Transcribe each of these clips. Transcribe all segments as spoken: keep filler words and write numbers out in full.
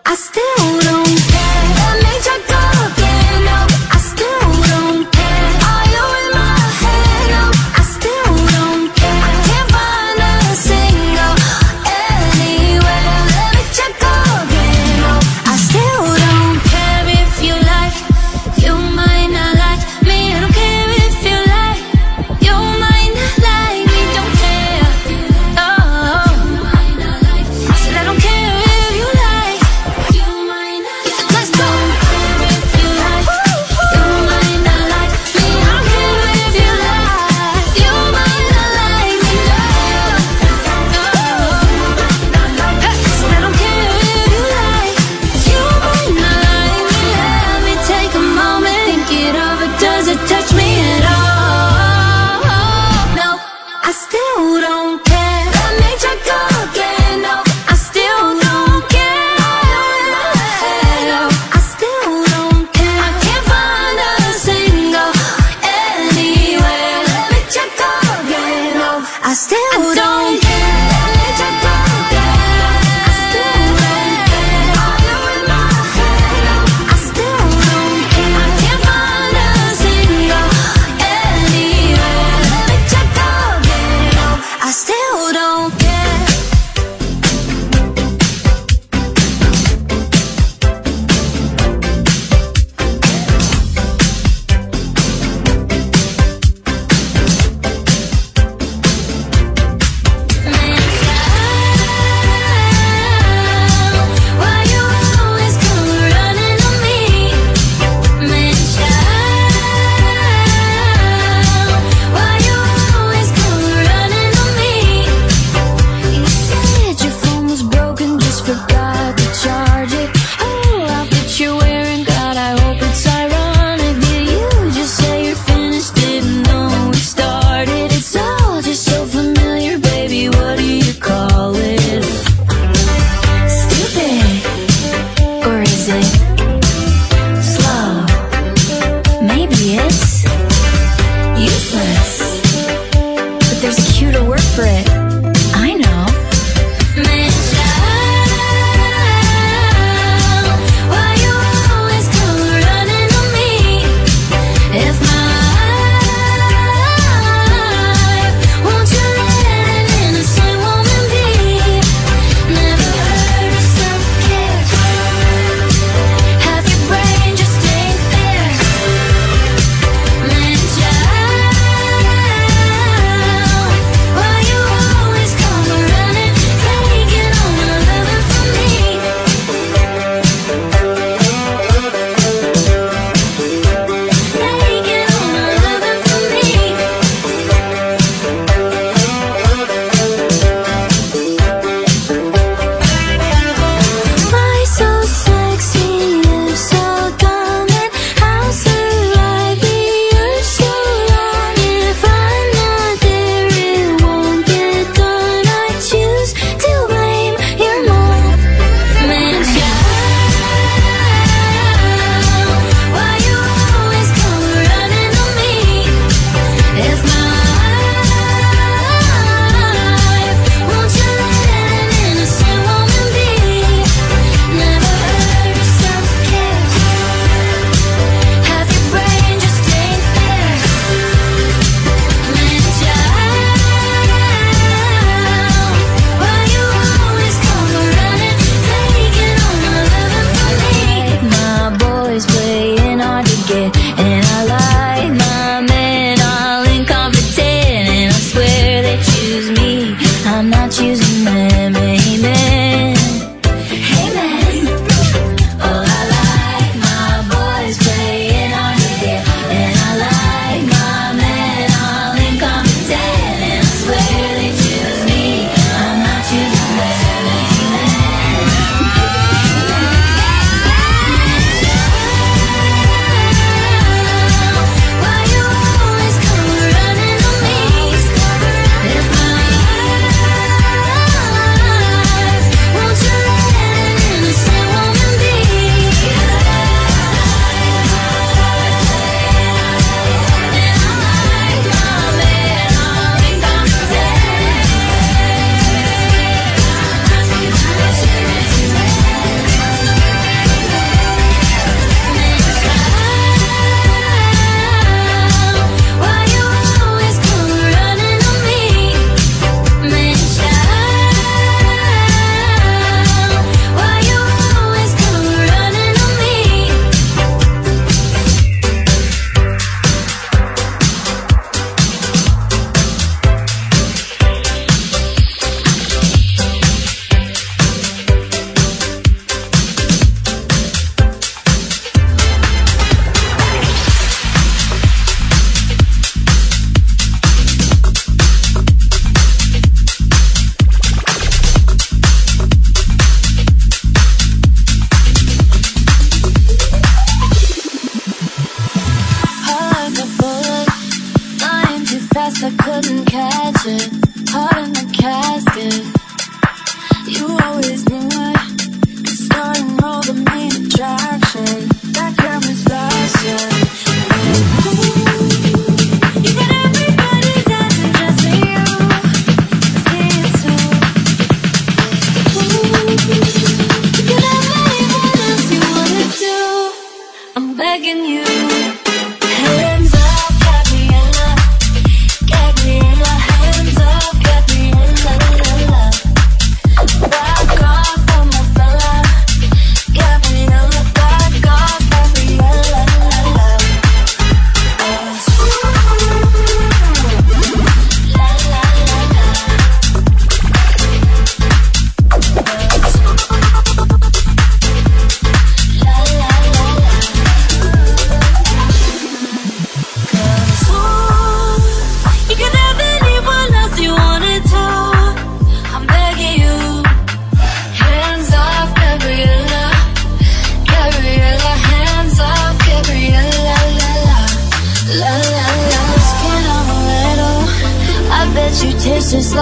I still don't care. Let me try go again. No, I still don't care. Are you in my head? No, I still don't care. I can't find a single anywhere. Let me try go again. No, I still don't care if you like. You might not like me. I don't care if you like. You might not like me. Don't care. Oh, I said I don't care if you like. You might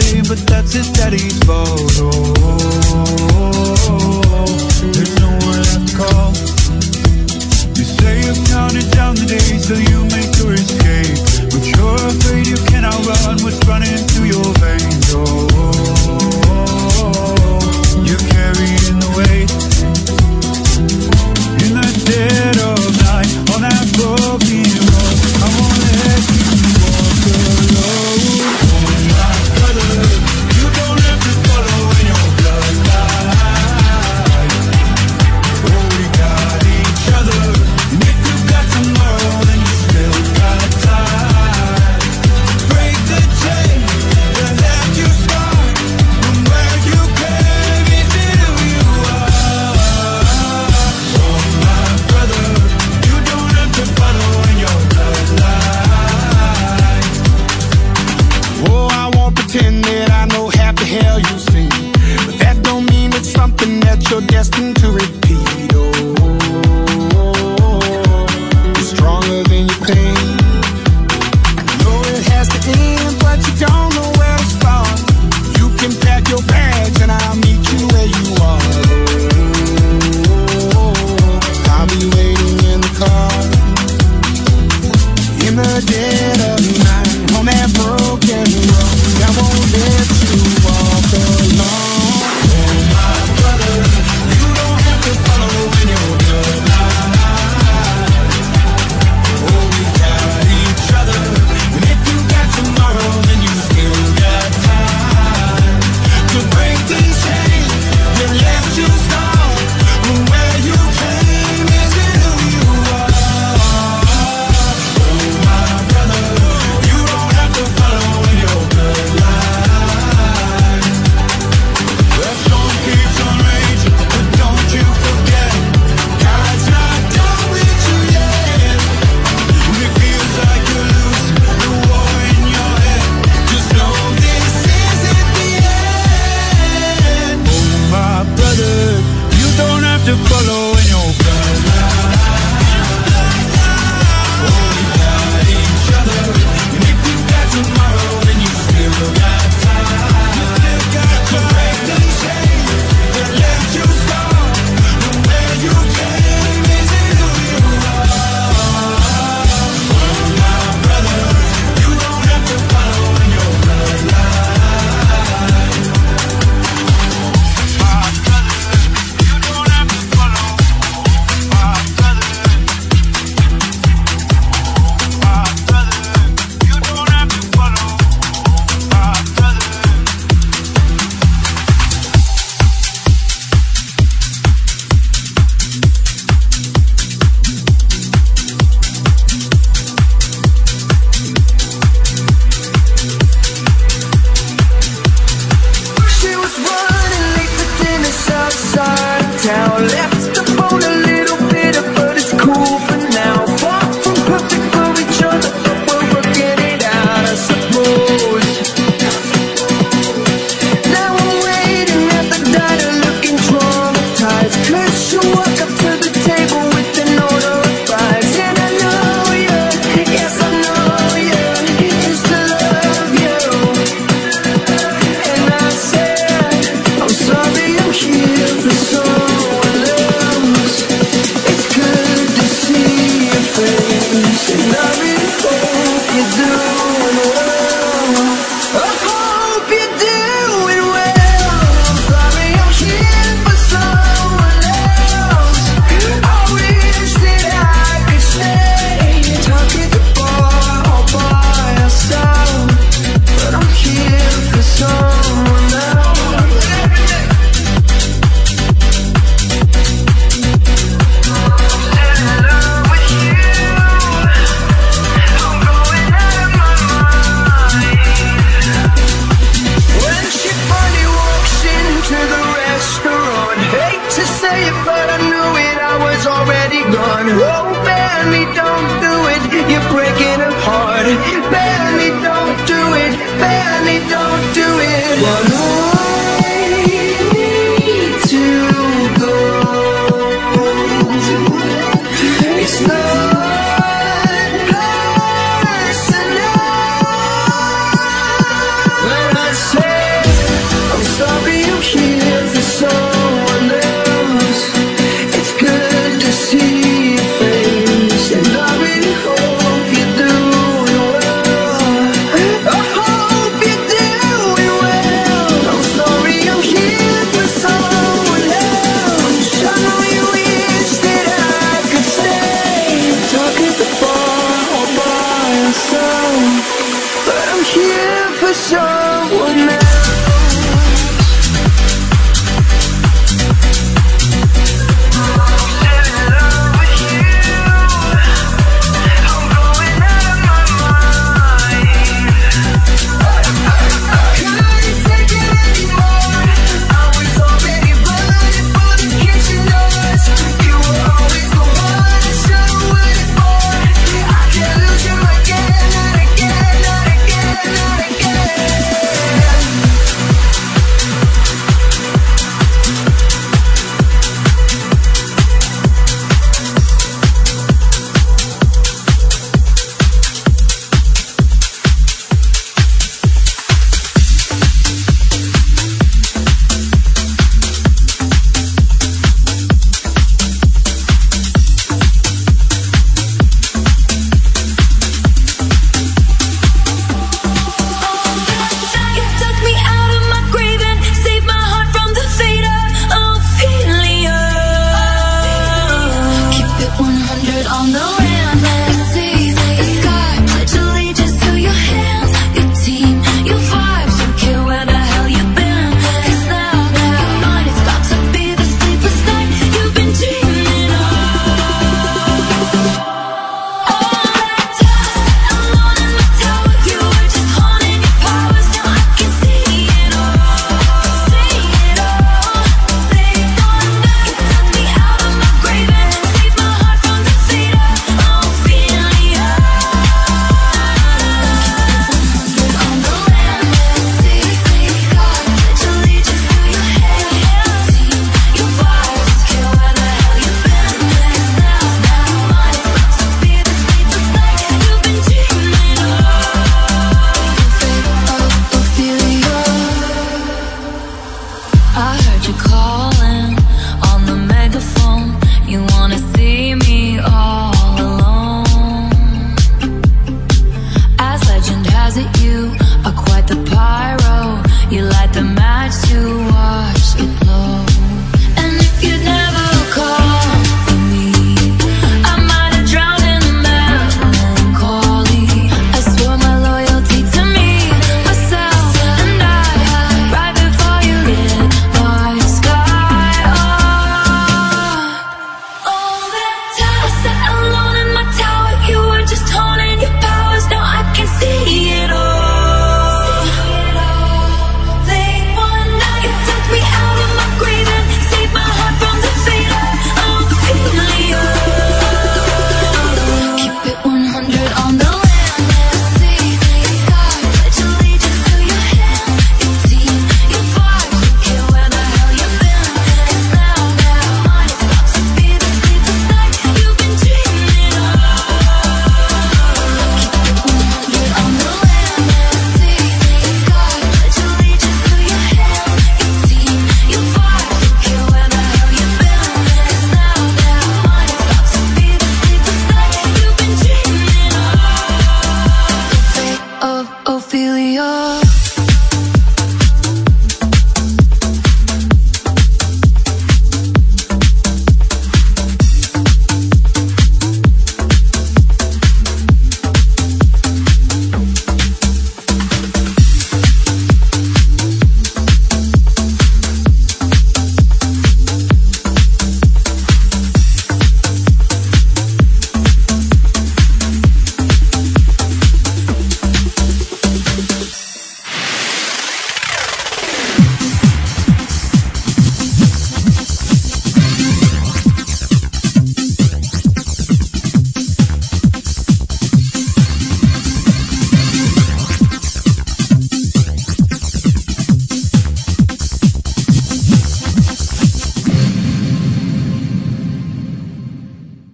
calling, but that's his daddy's photo. There's no one left to call. You say you've counted down the days till you make your escape, but you're afraid you cannot run what's running through your veins. Oh, you're carrying the weight in the dead of night on that broken road. I won't let you walk alone. Oh my brother, you don't have to follow in your bloodline. Oh, we got each other, and if you got tomorrow, then you still got time. Break the chain that left you scarred from where you came into who you are. Oh my brother, you don't have to follow in your bloodline. Oh, I won't pretend that I know half the hell you've seen, but that don't mean it's something that you're destined to repeat. Oh, you're stronger than your pain. You know it has to end, but you don't know where to start. You can pack your bags and I'll meet you where you are. Oh, I'll be waiting in the car in the dead of night on that broken road. I won't let you walk alone. Oh my brother, you don't have to follow in your bloodline. Oh, we got each other, and if you got tomorrow, then you still got time to break these chains that left you scarred from where you came into who you are. Oh my brother, you don't have to follow in your bloodline. The storm keeps on raging, but don't you forget, God's not done with you yet. When it feels like you're losing the war in your head, just know this isn't the end. Oh my brother, you don't have to follow in your bloodline. Oh, we got each other, and if you got tomorrow, then you still got time. You still got to break these chains that left you scarred from where you came into who you are. Oh my brother, you don't have to follow in your bloodline. My brother, you don't have to follow. My brother, my brother, you don't have to follow. My brother. She was running late to dinner outside town. Left the phone a little bitter, but it's cool for now. Far from perfect for each other, but we're working it out, I suppose. Now I'm waiting at the diner, looking traumatized. Cause she walk up to the table with an order of fries. And I know you, yes I know you, used to love you. And I said, I'm sorry, I'm here for someone else. It's good to see your face, and I really hope you're doing well. I hope you're doing well. I'm sorry, I'm here for someone else. I wish that I could stay, talk at the bar all by yourself, but I'm here for someone else. In love with you, I'm going out of my mind. When she finally walks into the restaurant, hate to say it, but I knew it, I was already gone. Oh, Benny, don't do it, you're breaking her heart. Benny, don't do it, Benny, don't do it. Well, no.